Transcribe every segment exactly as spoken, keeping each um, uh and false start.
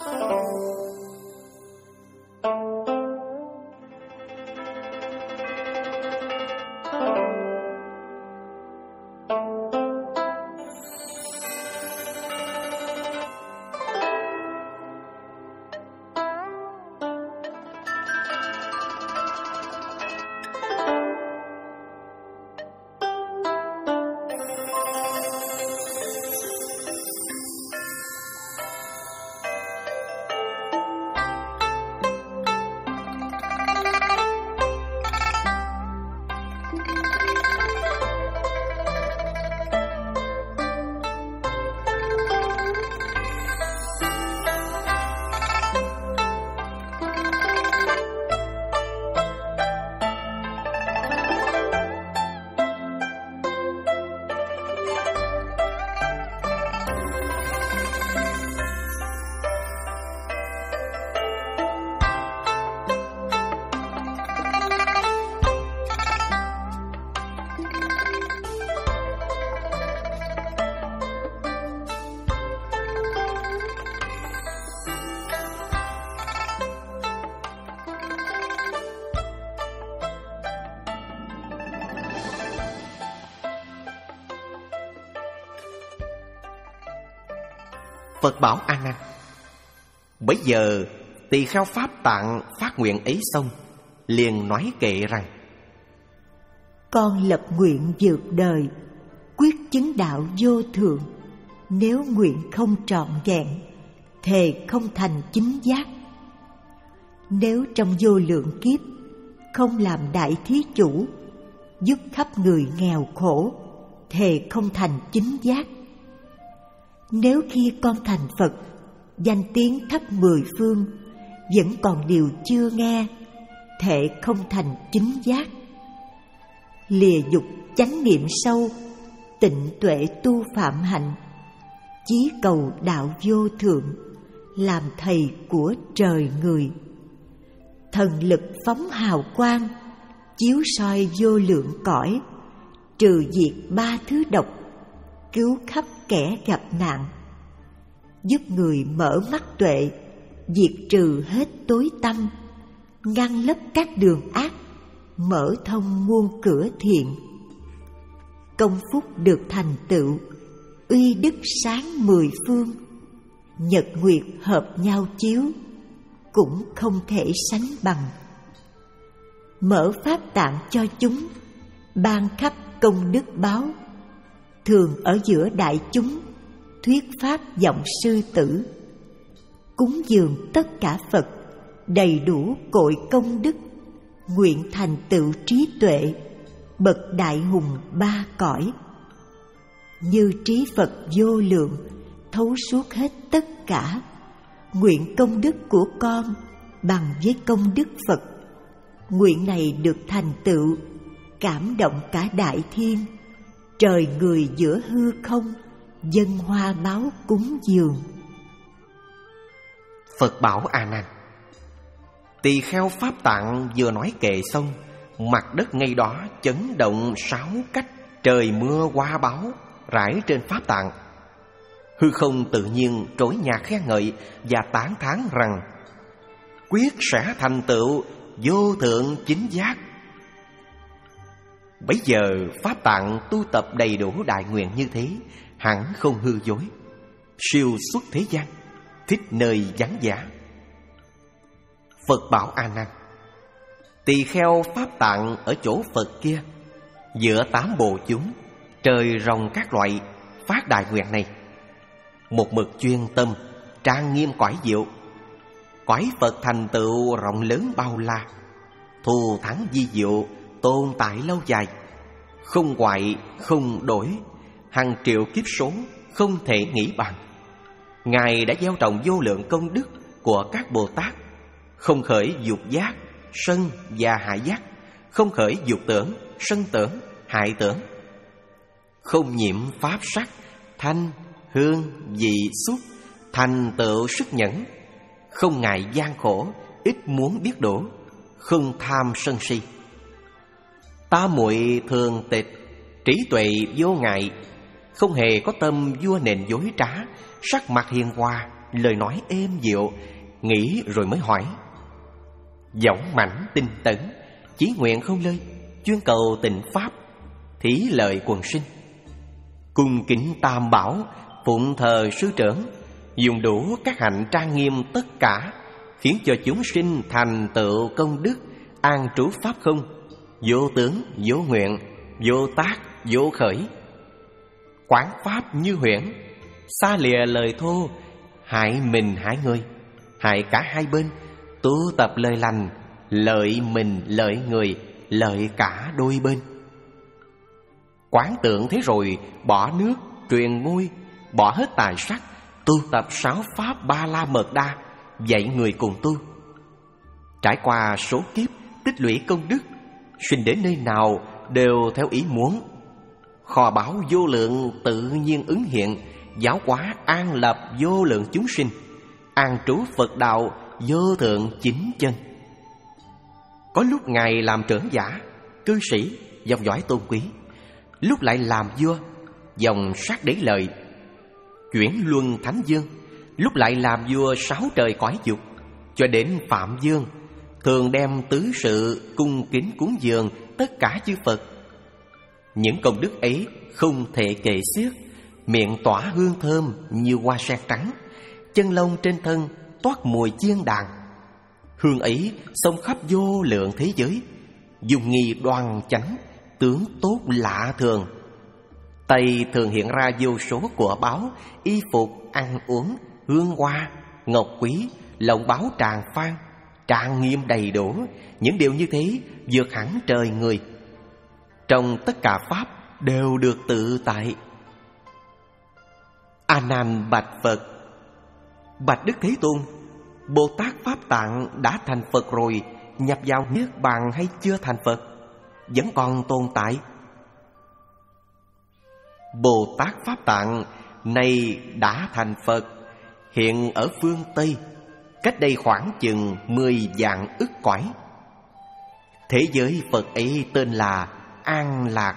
Phật bảo A Nan: bấy giờ tỳ kheo Pháp Tạng phát nguyện ấy xong, liền nói kệ rằng: con lập nguyện vượt đời, quyết chứng đạo vô thượng. Nếu nguyện không trọn vẹn, thề không thành chính giác. Nếu trong vô lượng kiếp không làm đại thí chủ, giúp khắp người nghèo khổ, thề không thành chính giác. Nếu khi con thành Phật, danh tiếng khắp mười phương, vẫn còn điều chưa nghe, thệ không thành chính giác. Lìa dục chánh niệm sâu, tịnh tuệ tu phạm hạnh, chí cầu đạo vô thượng, làm thầy của trời người. Thần lực phóng hào quang, chiếu soi vô lượng cõi, trừ diệt ba thứ độc, cứu khắp kẻ gặp nạn. Giúp người mở mắt tuệ, diệt trừ hết tối tăm, ngăn lấp các đường ác, mở thông muôn cửa thiện. Công phúc được thành tựu, uy đức sáng mười phương, nhật nguyệt hợp nhau chiếu, cũng không thể sánh bằng. Mở pháp tạng cho chúng, ban khắp công đức báo, thường ở giữa đại chúng, thuyết pháp giọng sư tử. Cúng dường tất cả Phật, đầy đủ cội công đức, nguyện thành tựu trí tuệ, bậc đại hùng ba cõi. Như trí Phật vô lượng, thấu suốt hết tất cả, nguyện công đức của con bằng với công đức Phật. Nguyện này được thành tựu, cảm động cả đại thiên, trời người giữa hư không, dâng hoa báo cúng dường. Phật bảo A Nan: tỳ kheo Pháp Tạng vừa nói kệ xong, mặt đất ngay đó chấn động sáu cách, trời mưa hoa báo rải trên Pháp Tạng. Hư không tự nhiên trỗi nhạc khen ngợi và tán thán rằng quyết sẽ thành tựu vô thượng chính giác. Bấy giờ Pháp Tạng tu tập đầy đủ đại nguyện như thế, hẳn không hư dối, siêu xuất thế gian, thích nơi vắng vẻ. Phật bảo A Nan: tỳ kheo Pháp Tạng ở chỗ Phật kia, giữa tám bộ chúng, trời rồng các loại, phát đại nguyện này, một mực chuyên tâm, trang nghiêm cõi diệu. Cõi Phật thành tựu rộng lớn bao la, thù thắng di diệu, tồn tại lâu dài, không hoại, không đổi, hàng triệu kiếp số không thể nghĩ bằng. Ngài đã gieo trồng vô lượng công đức của các Bồ Tát, không khởi dục giác, sân và hại giác, không khởi dục tưởng, sân tưởng, hại tưởng, không nhiễm pháp sắc, thanh, hương, vị, xúc, thành tựu sức nhẫn, không ngại gian khổ, ít muốn biết đủ, không tham sân si. Ta muội thường tịch, trí tuệ vô ngại, không hề có tâm vua nền dối trá, sắc mặt hiền hòa, lời nói êm dịu, nghĩ rồi mới hỏi. Giọng mảnh tinh tấn, chí nguyện không lơi, chuyên cầu tịnh pháp, thí lợi quần sinh. Cung kính tam bảo, phụng thờ sư trưởng, dùng đủ các hạnh trang nghiêm tất cả, khiến cho chúng sinh thành tựu công đức, an trú pháp không, vô tướng, vô nguyện, vô tác, vô khởi. Quán pháp như huyễn, xa lìa lời thô, hại mình hại người, hại cả hai bên, tu tập lời lành, lợi mình lợi người, lợi cả đôi bên. Quán tưởng thế rồi, bỏ nước, truyền ngôi, bỏ hết tài sắc, tu tập sáu pháp ba la mật đa, dạy người cùng tu. Trải qua số kiếp, tích lũy công đức, sinh đến nơi nào đều theo ý muốn. Kho báu vô lượng tự nhiên ứng hiện, giáo hóa an lập vô lượng chúng sinh, an trú Phật đạo vô thượng chính chân. Có lúc Ngài làm trưởng giả, cư sĩ, dòng dõi tôn quý, lúc lại làm vua, dòng sát đế lợi, chuyển luân thánh dương, lúc lại làm vua sáu trời cõi dục, cho đến Phạm Dương, thường đem tứ sự cung kính cúng dường tất cả chư Phật. Những công đức ấy không thể kể xiết, miệng tỏa hương thơm như hoa sen trắng, chân lông trên thân toát mùi chiên đàn. Hương ấy xông khắp vô lượng thế giới, dùng nghi đoan chánh, tướng tốt lạ thường. Tay thường hiện ra vô số của báu, y phục, ăn uống, hương hoa, ngọc quý, lộng báu tràn phan, trang nghiêm đầy đủ. Những điều như thế vượt hẳn trời người. Trong tất cả pháp đều được tự tại. A Nan bạch Phật: Bạch Đức Thế Tôn, Bồ Tát Pháp Tạng đã thành Phật rồi, nhập vào niết bàn hay chưa thành Phật? Vẫn còn tồn tại. Bồ Tát Pháp Tạng nay đã thành Phật, hiện ở phương Tây, cách đây khoảng chừng mười vạn ức cõi. Thế giới Phật ấy tên là An Lạc.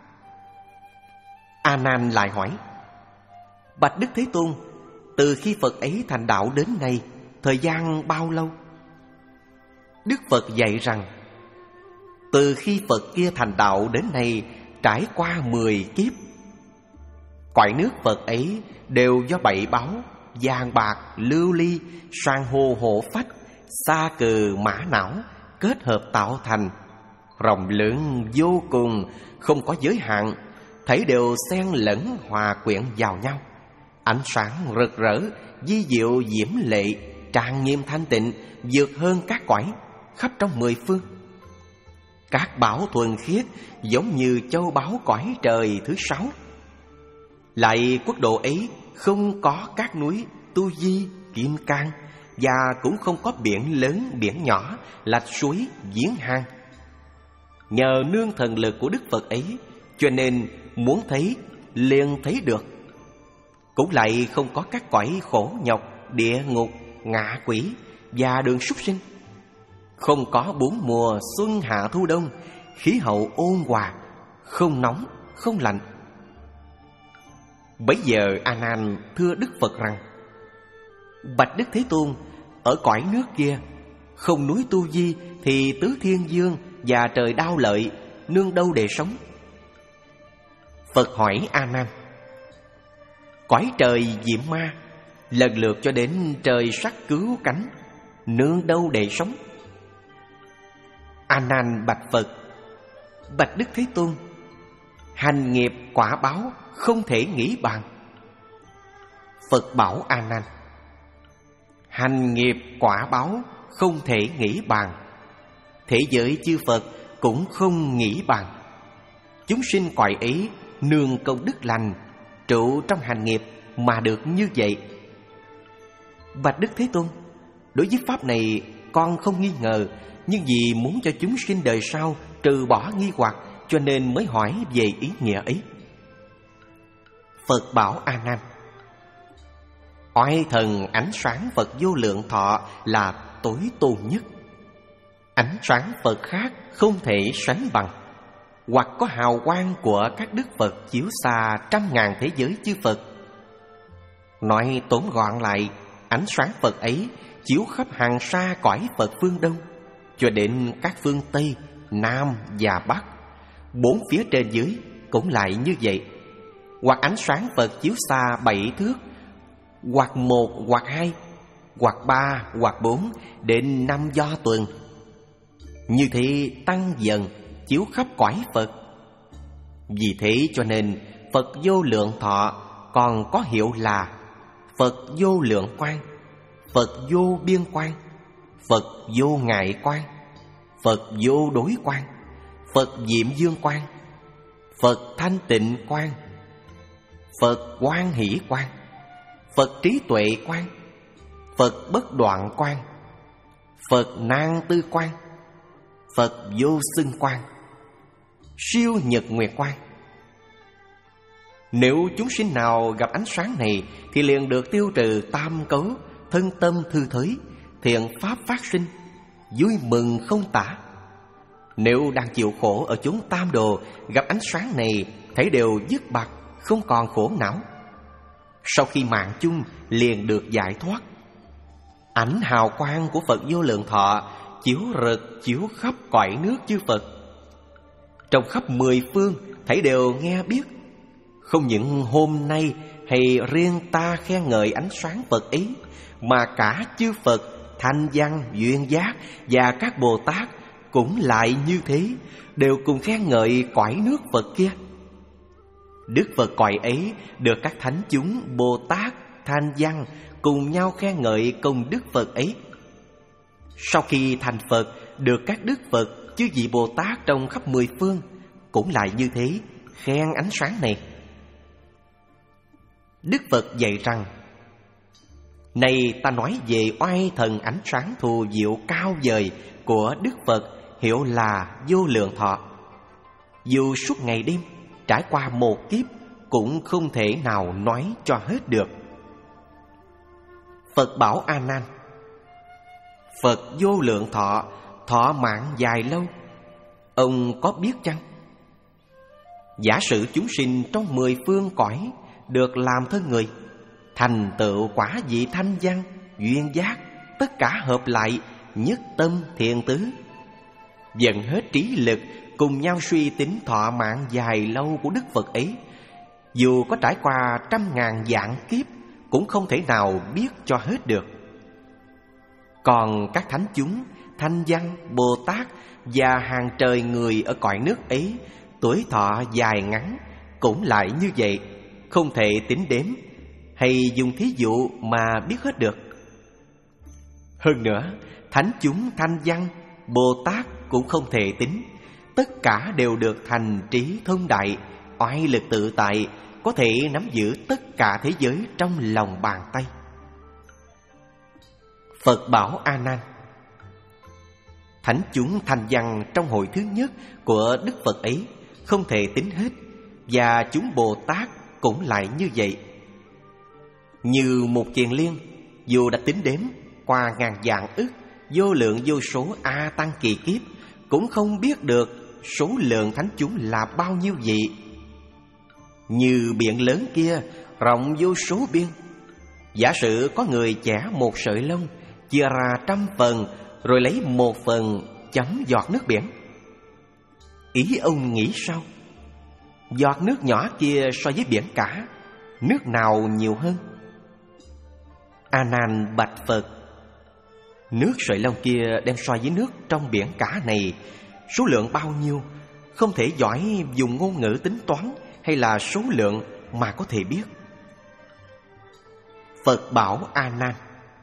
A Nan lại hỏi: Bạch Đức Thế Tôn, từ khi Phật ấy thành đạo đến nay, thời gian bao lâu? Đức Phật dạy rằng, từ khi Phật kia thành đạo đến nay trải qua mười kiếp. Cõi nước Phật ấy đều do bảy báu, vàng bạc, lưu ly, san hô hổ phách, sa cừ mã não kết hợp tạo thành, rộng lớn vô cùng, không có giới hạn, thảy đều xen lẫn hòa quyện vào nhau. Ánh sáng rực rỡ, di diệu diễm lệ, trang nghiêm thanh tịnh, vượt hơn các cõi khắp trong mười phương. Các bảo thuần khiết giống như châu báu cõi trời thứ sáu. Lại quốc độ ấy không có các núi Tu Di, Kim Cang, và cũng không có biển lớn biển nhỏ, lạch suối, giếng hang. Nhờ nương thần lực của Đức Phật ấy, cho nên muốn thấy liền thấy được. Cũng lại không có các cõi khổ nhọc, địa ngục, ngạ quỷ và đường súc sinh. Không có bốn mùa xuân hạ thu đông, khí hậu ôn hòa, không nóng, không lạnh. Bấy giờ A Nan thưa Đức Phật rằng: Bạch Đức Thế Tôn, ở cõi nước kia, không núi Tu Di thì tứ thiên dương và trời Đao Lợi nương đâu để sống? Phật hỏi A Nan: Cõi trời Diệm Ma lần lượt cho đến trời Sắc Cứu Cánh nương đâu để sống? A Nan bạch Phật: Bạch Đức Thế Tôn, hành nghiệp quả báo không thể nghĩ bàn. Phật bảo A Nan: Hành nghiệp quả báo không thể nghĩ bàn, thế giới chư Phật cũng không nghĩ bàn. Chúng sinh cõi ấy nương công đức lành, trụ trong hành nghiệp mà được như vậy. Bạch Đức Thế Tôn, đối với pháp này con không nghi ngờ, nhưng vì muốn cho chúng sinh đời sau trừ bỏ nghi hoặc, cho nên mới hỏi về ý nghĩa ấy. Phật bảo A Nan: Oai thần ánh sáng Phật vô lượng thọ là tối tôn nhất. Ánh sáng Phật khác không thể sánh bằng, hoặc có hào quang của các đức Phật chiếu xa trăm ngàn thế giới chư Phật. Nói tóm gọn lại, Ánh sáng Phật ấy chiếu khắp hàng sa cõi Phật phương Đông cho đến các phương Tây, Nam và Bắc. Bốn phía trên dưới cũng lại như vậy. Hoặc ánh sáng Phật chiếu xa bảy thước, hoặc một, hoặc hai, hoặc ba, hoặc bốn, đến năm do tuần. Như thế tăng dần chiếu khắp cõi Phật. Vì thế cho nên Phật Vô Lượng Thọ còn có hiệu là Phật Vô Lượng Quang, Phật Vô Biên Quang, Phật Vô Ngại Quang, Phật Vô Đối Quang, Phật Diệm Dương Quang, Phật Thanh Tịnh Quang, Phật Quan Hỷ Quang, Phật Trí Tuệ Quang, Phật Bất Đoạn Quang, Phật Nan Tư Quang, Phật Vô Xưng Quang, Siêu Nhật Nguyệt Quang. Nếu chúng sinh nào gặp ánh sáng này thì liền được tiêu trừ tam cấu, thân tâm thư thới, thiện pháp phát sinh, vui mừng không tả. Nếu đang chịu khổ ở chốn tam đồ, gặp ánh sáng này thấy đều dứt bặt, không còn khổ não. Sau khi mạng chung liền được giải thoát. Ánh hào quang của Phật Vô Lượng Thọ chiếu rực chiếu khắp cõi nước chư Phật. Trong khắp mười phương thấy đều nghe biết. Không những hôm nay hay riêng ta khen ngợi ánh sáng Phật ấy, mà cả chư Phật, Thanh Văn, Duyên Giác và các Bồ Tát cũng lại như thế, đều cùng khen ngợi cõi nước Phật kia. Đức Phật cõi ấy được các thánh chúng Bồ Tát, Thanh Văn cùng nhau khen ngợi công đức Phật ấy. Sau khi thành Phật, được các đức Phật, chư vị Bồ Tát trong khắp mười phương cũng lại như thế, khen ánh sáng này. Đức Phật dạy rằng: này ta nói về oai thần ánh sáng thù diệu cao vời của Đức Phật, hiệu là Vô Lượng Thọ. Dù suốt ngày đêm trải qua một kiếp cũng không thể nào nói cho hết được. Phật bảo A Nan: Phật Vô Lượng Thọ thọ mạng dài lâu, ông có biết chăng? Giả sử chúng sinh trong mười phương cõi được làm thân người, thành tựu quả vị Thanh Văn, Duyên Giác, tất cả hợp lại, nhất tâm thiện tứ, dần hết trí lực cùng nhau suy tính thọ mạng dài lâu của Đức Phật ấy, dù có trải qua trăm ngàn vạn kiếp cũng không thể nào biết cho hết được. Còn các thánh chúng, Thanh Văn, Bồ Tát và hàng trời người ở cõi nước ấy, tuổi thọ dài ngắn cũng lại như vậy, không thể tính đếm hay dùng thí dụ mà biết hết được. Hơn nữa, thánh chúng Thanh Văn, Bồ Tát cũng không thể tính, tất cả đều được thành trí thông đại, oai lực tự tại, có thể nắm giữ tất cả thế giới trong lòng bàn tay. Phật bảo A Nan: thánh chúng Thanh Văn trong hội thứ nhất của Đức Phật ấy không thể tính hết, và chúng Bồ Tát cũng lại như vậy. Như một kiền liên, dù đã tính đếm qua ngàn vạn ức, vô lượng vô số A Tăng kỳ kiếp, cũng không biết được số lượng thánh chúng là bao nhiêu vị. Như biển lớn kia rộng vô số biên, giả sử có người chẻ một sợi lông, chia ra trăm phần, rồi lấy một phần chấm giọt nước biển. Ý ông nghĩ sao? Giọt nước nhỏ kia so với biển cả, nước nào nhiều hơn? A Nan bạch Phật: nước sợi lông kia đem so với nước trong biển cả này, số lượng bao nhiêu, không thể giỏi dùng ngôn ngữ tính toán hay là số lượng mà có thể biết. Phật bảo A Nan: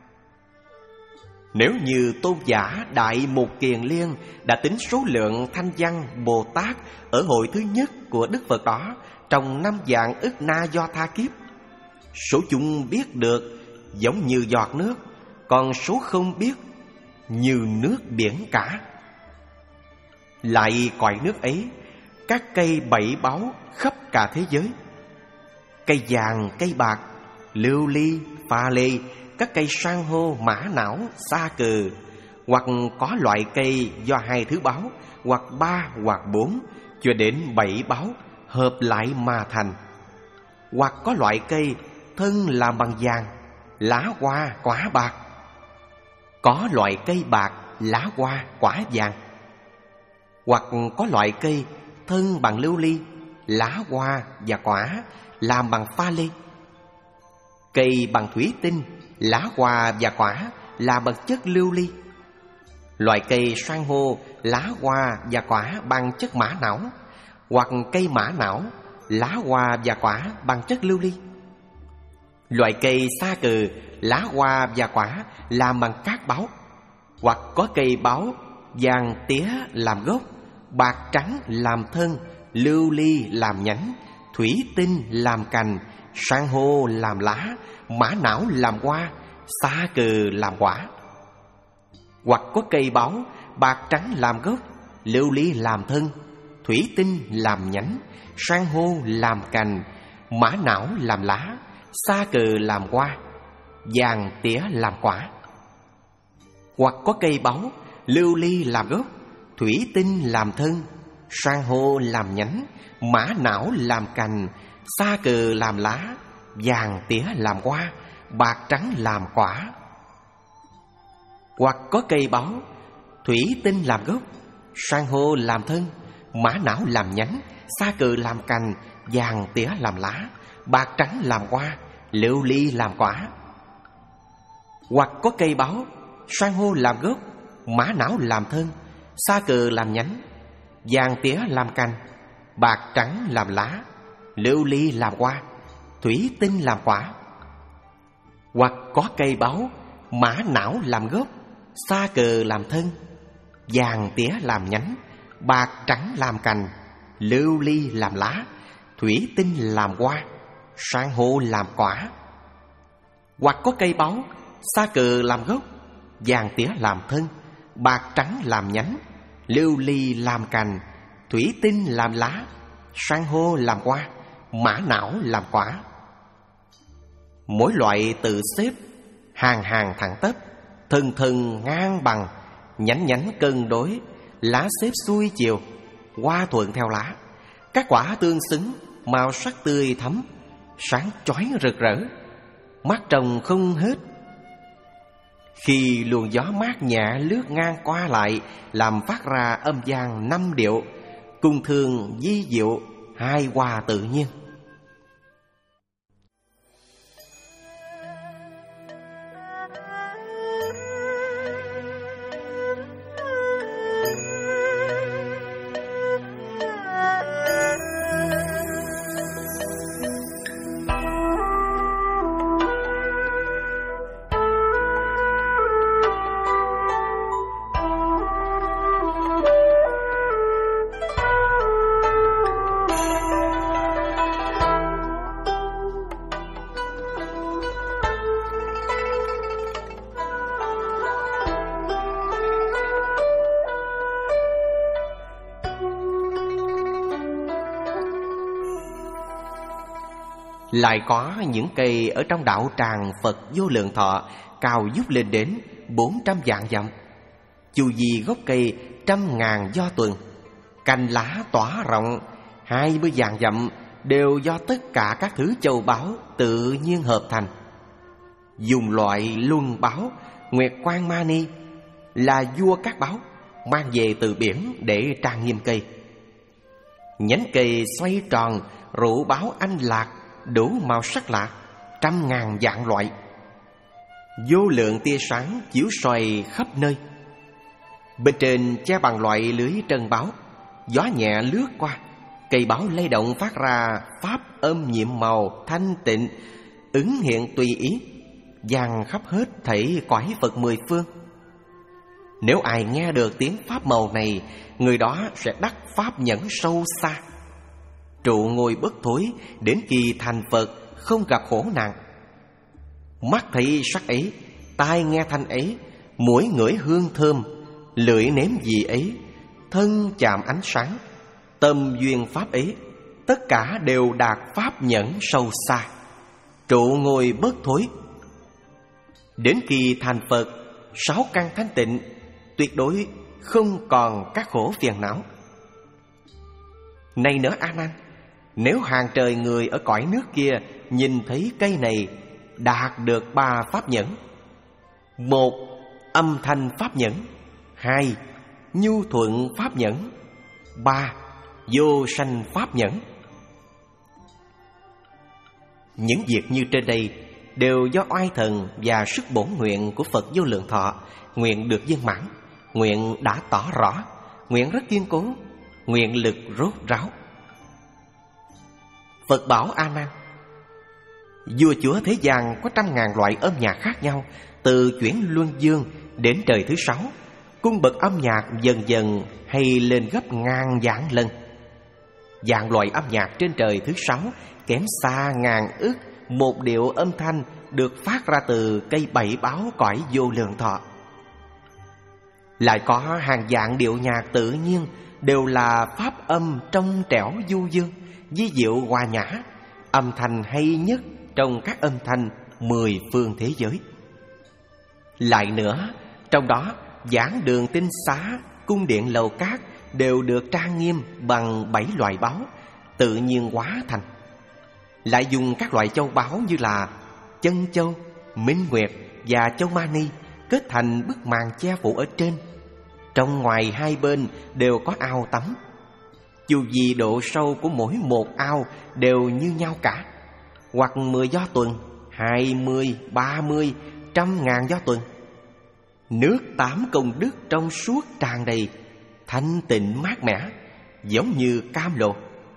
nếu như tôn giả Đại Mục Kiền Liên đã tính số lượng Thanh Văn, Bồ Tát ở hội thứ nhất của Đức Phật đó trong năm vạn ức na do tha kiếp, số chúng biết được giống như giọt nước, còn số không biết như nước biển cả. Lại cõi nước ấy, các cây bảy báu khắp cả thế giới, cây vàng, cây bạc, lưu ly, pha lê, các cây san hô, mã não, sa cừ, hoặc có loại cây do hai thứ báu, hoặc ba, hoặc bốn, cho đến bảy báu hợp lại mà thành, hoặc có loại cây thân làm bằng vàng, lá hoa quả bạc. Có loại cây bạc, lá hoa quả vàng. Hoặc có loại cây thân bằng lưu ly, lá hoa và quả làm bằng pha lê. Cây bằng thủy tinh, lá hoa và quả làm bằng chất lưu ly. Loại cây san hô, lá hoa và quả bằng chất mã não. Hoặc cây mã não, lá hoa và quả bằng chất lưu ly. Loại cây sa cừ, lá hoa và quả làm bằng cát báu. Hoặc có cây báu, vàng tía làm gốc, bạc trắng làm thân, lưu ly làm nhánh, thủy tinh làm cành, san hô làm lá, mã não làm hoa, sa cừ làm quả. Hoặc có cây báu, bạc trắng làm gốc, lưu ly làm thân, thủy tinh làm nhánh, san hô làm cành, mã não làm lá, sa cừ làm hoa, vàng tía làm quả. Hoặc có cây báu, lưu ly làm gốc, thủy tinh làm thân, san hô làm nhánh, mã não làm cành, sa cừ làm lá, vàng tía làm hoa, bạc trắng làm quả. Hoặc có cây báu, thủy tinh làm gốc, san hô làm thân, mã não làm nhánh, sa cừ làm cành, vàng tía làm lá, bạc trắng làm hoa, lưu ly làm quả. Hoặc có cây báu, san hô làm gốc, mã não làm thân, sa cừ làm nhánh, vàng tía làm cành, bạc trắng làm lá, lưu ly làm hoa, thủy tinh làm quả. Hoặc có cây báu, mã não làm gốc, sa cừ làm thân, vàng tía làm nhánh, bạc trắng làm cành, lưu ly làm lá, thủy tinh làm hoa, san hô làm quả. Hoặc có cây báu, sa cừ làm gốc, vàng tía làm thân, bạc trắng làm nhánh, lưu ly làm cành, thủy tinh làm lá, san hô làm hoa, mã não làm quả. Mỗi loại tự xếp, hàng hàng thẳng tắp, thân thân ngang bằng, nhánh nhánh cân đối, lá xếp xuôi chiều, hoa thuận theo lá. Các quả tương xứng, màu sắc tươi thắm, sáng chói rực rỡ, mắt trông không hết. Khi luồng gió mát nhẹ lướt ngang qua lại, làm phát ra âm vang năm điệu, cung thương di diệu, hai hòa tự nhiên. Lại có những cây ở trong đạo tràng Phật Vô Lượng Thọ cao vút lên đến bốn trăm vạn dặm. Chu vi gốc cây trăm ngàn do tuần, cành lá tỏa rộng hai mươi vạn dặm, đều do tất cả các thứ châu báu tự nhiên hợp thành. Dùng loại luân báu Nguyệt Quang Mani là vua các báu, mang về từ biển để trang nghiêm cây. Nhánh cây xoay tròn rủ báu anh lạc, đủ màu sắc lạ, trăm ngàn vạn loại. Vô lượng tia sáng chiếu xoay khắp nơi. Bên trên che bằng loại lưới trân báu, gió nhẹ lướt qua, cây báu lay động phát ra pháp âm nhiệm màu thanh tịnh, ứng hiện tùy ý, vang khắp hết thảy cõi Phật mười phương. Nếu ai nghe được tiếng pháp màu này, người đó sẽ đắc pháp nhẫn sâu xa, trụ ngồi bất thối đến kỳ thành Phật, không gặp khổ nạn. Mắt thấy sắc ấy, tai nghe thanh ấy, mũi ngửi hương thơm, lưỡi nếm vị ấy, thân chạm ánh sáng, tâm duyên pháp ấy, tất cả đều đạt pháp nhẫn sâu xa, trụ ngồi bất thối. Đến kỳ thành Phật, sáu căn thanh tịnh, tuyệt đối không còn các khổ phiền não. Này nữa A Nan, nếu hàng trời người ở cõi nước kia nhìn thấy cây này, đạt được ba pháp nhẫn. Một, âm thanh pháp nhẫn. Hai, nhu thuận pháp nhẫn. Ba, vô sanh pháp nhẫn. Những việc như trên đây đều do oai thần và sức bổn nguyện của Phật Vô Lượng Thọ nguyện được viên mãn, nguyện đã tỏ rõ, nguyện rất kiên cố, nguyện lực rốt ráo. Phật bảo A Nan: vua chúa thế gian có trăm ngàn loại âm nhạc khác nhau, từ chuyển luân dương đến trời thứ sáu, cung bậc âm nhạc dần dần hay lên gấp ngàn vạn lần. Vạn loại âm nhạc trên trời thứ sáu kém xa ngàn ức một điệu âm thanh được phát ra từ cây bảy báo cõi vô lượng thọ. Lại có hàng vạn điệu nhạc tự nhiên đều là pháp âm trong trẻo du dương, vi diệu hòa nhã, âm thanh hay nhất trong các âm thanh mười phương thế giới. Lại nữa, trong đó giảng đường tinh xá, cung điện lầu cát đều được trang nghiêm bằng bảy loại báu tự nhiên hóa thành. Lại dùng các loại châu báu như là chân châu, minh nguyệt và châu mani kết thành bức màn che phủ ở trên. Trong ngoài hai bên đều có ao tắm. Dù gì độ sâu của mỗi một ao đều như nhau cả, hoặc mười do tuần, hai mươi, ba mươi, trăm ngàn do tuần. Nước tám công đức trong suốt tràn đầy, thanh tịnh mát mẻ, giống như cam lộ.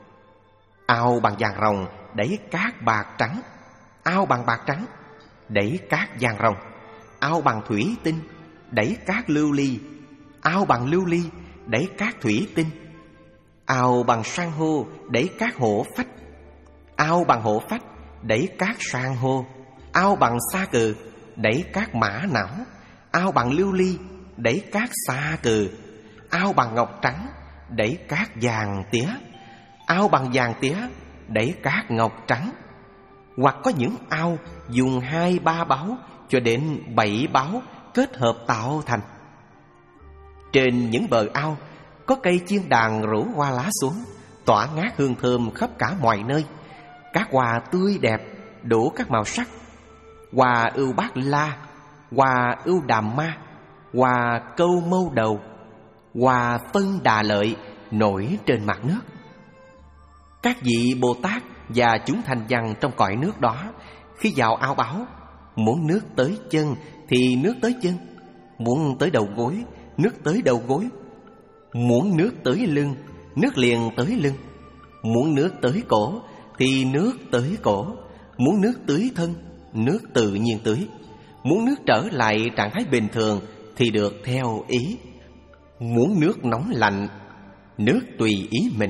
Ao bằng vàng ròng đẩy cát bạc trắng, ao bằng bạc trắng đẩy cát vàng ròng, ao bằng thủy tinh đẩy cát lưu ly, ao bằng lưu ly đẩy cát thủy tinh, ao bằng san hô đẩy cát hổ phách, ao bằng hổ phách đẩy cát san hô, ao bằng sa cừ đẩy cát mã não, ao bằng lưu ly đẩy cát sa cừ, ao bằng ngọc trắng đẩy cát vàng tía, ao bằng vàng tía đẩy cát ngọc trắng. Hoặc có những ao dùng hai ba báo cho đến bảy báo kết hợp tạo thành. Trên những bờ ao có cây chiên đàn rủ hoa lá xuống, tỏa ngát hương thơm khắp cả mọi nơi. Các hoa tươi đẹp đủ các màu sắc: hoa ưu bát la, hoa ưu đàm ma, hoa câu mâu đầu, hoa phân đà lợi nổi trên mặt nước. Các vị Bồ Tát và chúng thành văn trong cõi nước đó khi vào ao báo, muốn nước tới chân thì nước tới chân, muốn tới đầu gối, nước tới đầu gối, muốn nước tới lưng, nước liền tới lưng, muốn nước tới cổ thì nước tới cổ, muốn nước tưới thân, nước tự nhiên tưới, muốn nước trở lại trạng thái bình thường thì được theo ý, muốn nước nóng lạnh, nước tùy ý mình.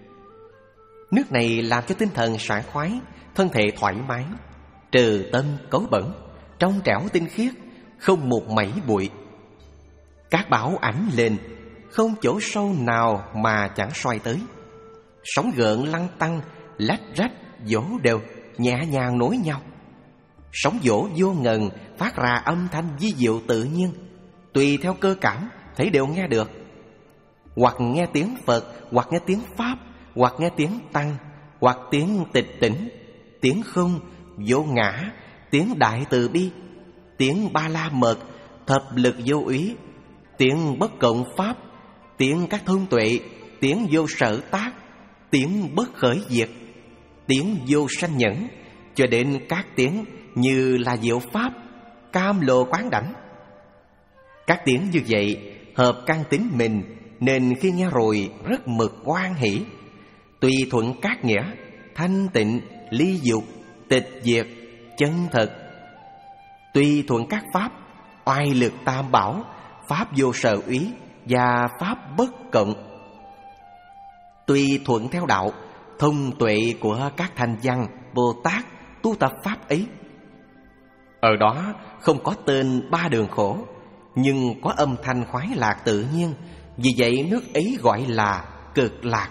Nước này làm cho tinh thần sảng khoái, thân thể thoải mái, trừ tâm cấu bẩn, trong trẻo tinh khiết, không một mảy bụi. Các bão ảnh lên, không chỗ sâu nào mà chẳng soi tới. Sóng gợn lăn tăn, lách rách, vỗ đều, nhẹ nhàng nối nhau. Sóng vỗ vô ngần phát ra âm thanh vi diệu tự nhiên, tùy theo cơ cảm thấy đều nghe được. Hoặc nghe tiếng Phật, hoặc nghe tiếng Pháp, hoặc nghe tiếng Tăng, hoặc tiếng tịch tỉnh, tiếng không, vô ngã, tiếng đại từ bi, tiếng ba la mật, thập lực vô úy, tiếng bất cộng pháp, tiếng các thông tuệ, tiếng vô sở tác, tiếng bất khởi diệt, tiếng vô sanh nhẫn, cho đến các tiếng như là diệu pháp, cam lộ quán đảnh. Các tiếng như vậy hợp căn tính mình, nên khi nghe rồi rất mực hoan hỷ. Tùy thuận các nghĩa thanh tịnh, ly dục, tịch diệt, chân thật. Tùy thuận các pháp oai lực tam bảo, pháp vô sở úy và pháp bất cộng. Tùy thuận theo đạo thông tuệ của các thành văn Bồ Tát tu tập pháp ấy. Ở đó không có tên ba đường khổ, nhưng có âm thanh khoái lạc tự nhiên, vì vậy nước ấy gọi là cực lạc.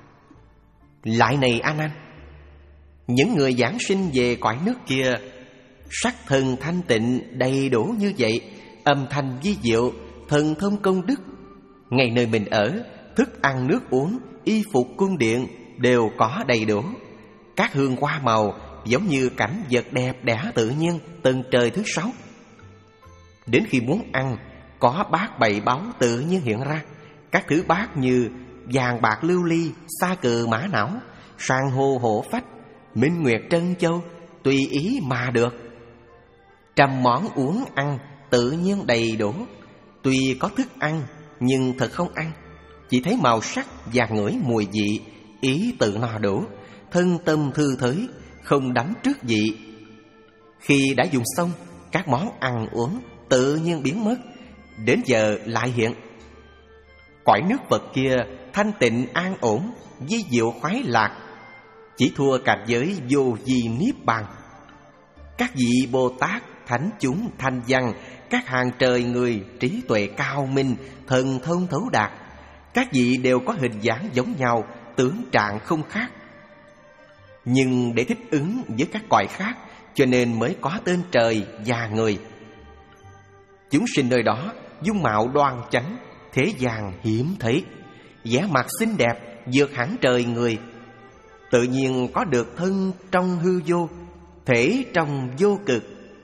Lại này A Nan, những người giảng sinh về cõi nước kia, sắc thần thanh tịnh đầy đủ như vậy, âm thanh vi diệu, thần thông công đức, ngay nơi mình ở, thức ăn nước uống, y phục cung điện đều có đầy đủ. Các hương hoa màu giống như cảnh vật đẹp đẽ tự nhiên tầng trời thứ sáu. Đến khi muốn ăn, có bát bày báu tự nhiên hiện ra. Các thứ bát như vàng bạc lưu ly, sa cừ mã não, san hô hổ phách, minh nguyệt trân châu, tùy ý mà được. Trăm món uống ăn tự nhiên đầy đủ. Tuy có thức ăn nhưng thật không ăn, chỉ thấy màu sắc và ngửi mùi vị, ý tự no đủ, thân tâm thư thới, không đắm trước vị. Khi đã dùng xong, các món ăn uống tự nhiên biến mất, đến giờ lại hiện. Cõi nước Phật kia thanh tịnh an ổn, vi diệu khoái lạc, chỉ thua cảnh giới vô vi niết bàn. Các vị Bồ Tát, thánh chúng, thanh văn, các hàng trời người trí tuệ cao minh, thần thông thấu đạt, các vị đều có hình dáng giống nhau, tướng trạng không khác. Nhưng để thích ứng với các cõi khác, cho nên mới có tên trời và người. Chúng sinh nơi đó dung mạo đoan chánh, thế gian hiếm thấy, vẻ mặt xinh đẹp vượt hẳn trời người, tự nhiên có được thân trong hư vô, thể trong vô cực.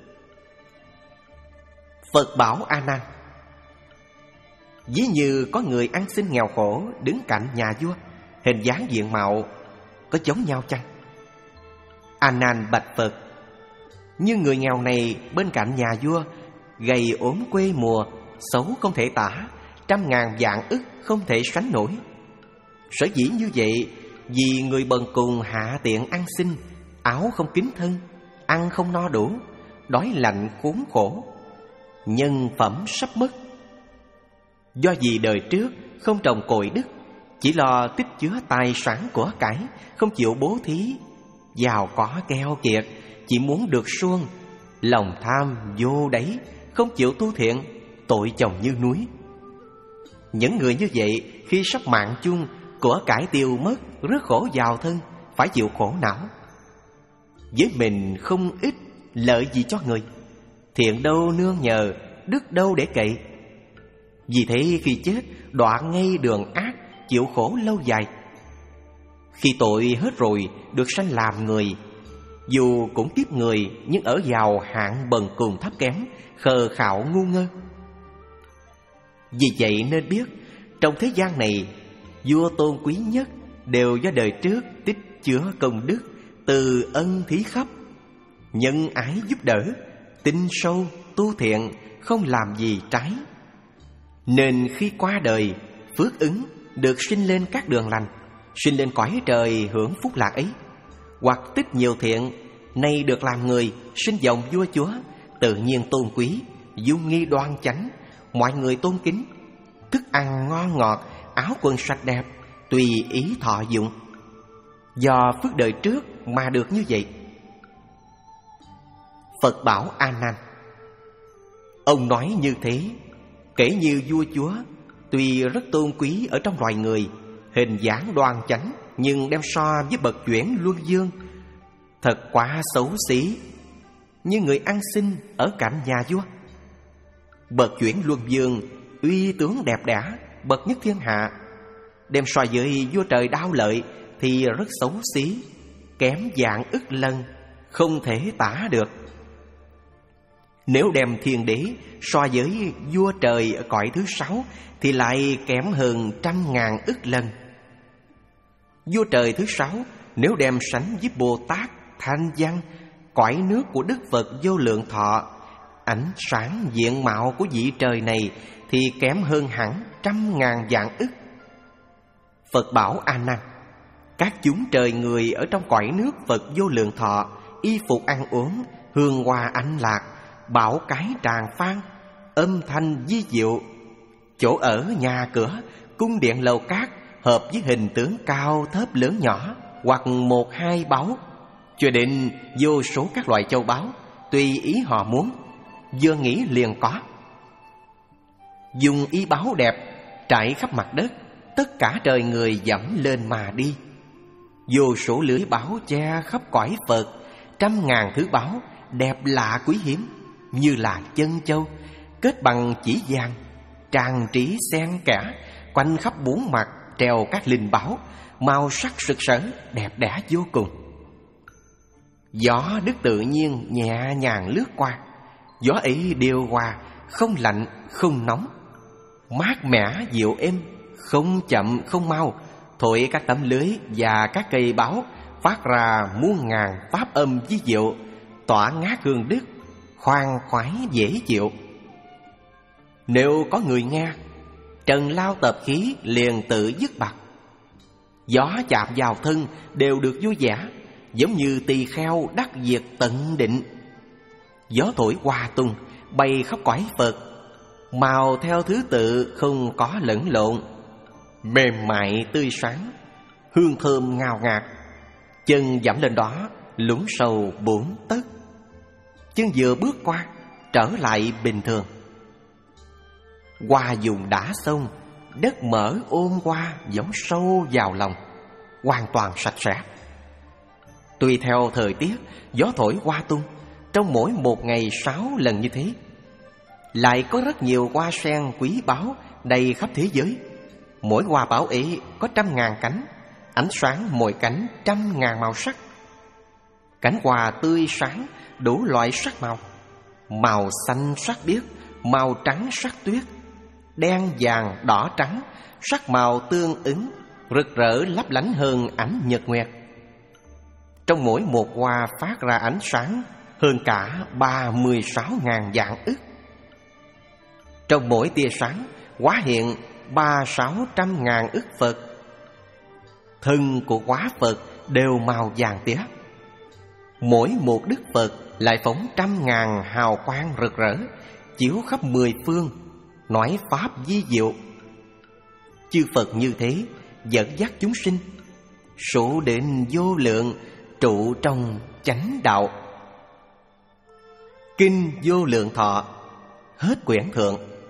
Phật bảo A Nan: ví như có người ăn xin nghèo khổ đứng cạnh nhà vua, hình dáng diện mạo có giống nhau chăng? A Nan bạch Phật: nhưng người nghèo này bên cạnh nhà vua, gầy ốm quê mùa, xấu không thể tả, trăm ngàn vạn ức không thể sánh nổi. Sở dĩ như vậy vì người bần cùng hạ tiện ăn xin, áo không kín thân, ăn không no đủ, đói lạnh khốn khổ, nhân phẩm sắp mất. Do vì đời trước không trồng cội đức, chỉ lo tích chứa tài sản của cải, không chịu bố thí, giàu có keo kiệt, chỉ muốn được suông, lòng tham vô đáy, không chịu tu thiện, tội chồng như núi. Những người như vậy khi sắp mạng chung, của cải tiêu mất, rước khổ vào thân, phải chịu khổ não. Với mình không ích lợi gì cho người, thiện đâu nương nhờ, đức đâu để cậy. Vì thế khi chết đoạn ngay đường ác, chịu khổ lâu dài. Khi tội hết rồi được sanh làm người, dù cũng kiếp người, nhưng ở vào hạng bần cùng thấp kém, khờ khạo ngu ngơ. Vì vậy nên biết, trong thế gian này, vua tôn quý nhất đều do đời trước tích chứa công đức, từ ân thí khắp, nhân ái giúp đỡ, tinh sâu, tu thiện, không làm gì trái. Nên khi qua đời, phước ứng được sinh lên các đường lành, sinh lên cõi trời hưởng phúc lạc ấy. Hoặc tích nhiều thiện, nay được làm người, sinh dòng vua chúa, tự nhiên tôn quý, dung nghi đoan chánh, mọi người tôn kính, thức ăn ngon ngọt, áo quần sạch đẹp, tùy ý thọ dụng. Do phước đời trước mà được như vậy. Phật bảo A Nan: ông nói như thế, kể như vua chúa tuy rất tôn quý ở trong loài người, hình dáng đoan chánh, nhưng đem so với bậc chuyển luân dương, thật quá xấu xí, như người ăn xin ở cạnh nhà vua. Bậc chuyển luân dương uy tướng đẹp đẽ, bậc nhất thiên hạ, đem so với vua trời Đao Lợi thì rất xấu xí, kém vạn ức lần, không thể tả được. Nếu đem thiên đế so với vua trời ở cõi thứ sáu thì lại kém hơn trăm ngàn ức lần. Vua trời thứ sáu nếu đem sánh với Bồ Tát, Thanh Văn, cõi nước của Đức Phật Vô Lượng Thọ, ánh sáng diện mạo của vị trời này thì kém hơn hẳn trăm ngàn vạn ức. Phật bảo A Nan: các chúng trời người ở trong cõi nước Phật Vô Lượng Thọ, y phục ăn uống, hương hoa ánh lạc, bảo cái tràng phan, âm thanh vi diệu, chỗ ở nhà cửa, cung điện lầu cát hợp với hình tướng cao thấp lớn nhỏ, hoặc một hai báu, cho đến vô số các loại châu báu, tùy ý họ muốn, vừa nghĩ liền có. Dùng y báu đẹp trải khắp mặt đất, tất cả trời người dẫm lên mà đi. Vô số lưới báu che khắp cõi Phật, trăm ngàn thứ báu đẹp lạ quý hiếm, như là chân châu, kết bằng chỉ vàng, trang trí xen kẽ, quanh khắp bốn mặt treo các linh báu, màu sắc sực sỡ, đẹp đẽ vô cùng. Gió đức tự nhiên nhẹ nhàng lướt qua. Gió ấy điều hòa, không lạnh, không nóng, mát mẻ, dịu êm, không chậm, không mau, thổi các tấm lưới và các cây báo, phát ra muôn ngàn pháp âm vi diệu, tỏa ngát hương đức, khoan khoái dễ chịu. Nếu có người nghe, trần lao tập khí liền tự dứt bặt. Gió chạm vào thân đều được vui vẻ, giống như tỳ kheo đắc diệt tận định. Gió thổi hoa tung, bay khắp cõi Phật, màu theo thứ tự không có lẫn lộn, mềm mại tươi sáng, hương thơm ngào ngạt. Chân dẫm lên đó lún sâu bốn tấc, chân vừa bước qua trở lại bình thường. Hoa dùng đã xong, đất mở ôm qua giống sâu vào lòng, hoàn toàn sạch sẽ. Tùy theo thời tiết, gió thổi hoa tung, trong mỗi một ngày sáu lần như thế. Lại có rất nhiều hoa sen quý báu đầy khắp thế giới. Mỗi hoa báu ấy có trăm ngàn cánh, ánh sáng mỗi cánh trăm ngàn màu sắc. Cánh hoa tươi sáng, đủ loại sắc màu: màu xanh sắc biếc, màu trắng sắc tuyết, đen vàng đỏ trắng, sắc màu tương ứng, rực rỡ lấp lánh hơn ánh nhật nguyệt. Trong mỗi một hoa phát ra ánh sáng hơn cả ba mươi sáu ngàn vạn ức. Trong mỗi tia sáng hóa hiện ba sáu trăm ngàn ức Phật. Thân của hóa Phật đều màu vàng tía. Mỗi một đức Phật lại phóng trăm ngàn hào quang rực rỡ, chiếu khắp mười phương, nói pháp vi diệu. Chư Phật như thế dẫn dắt chúng sinh, số đến vô lượng, trụ trong chánh đạo. Kinh Vô Lượng Thọ. Hết quyển thượng.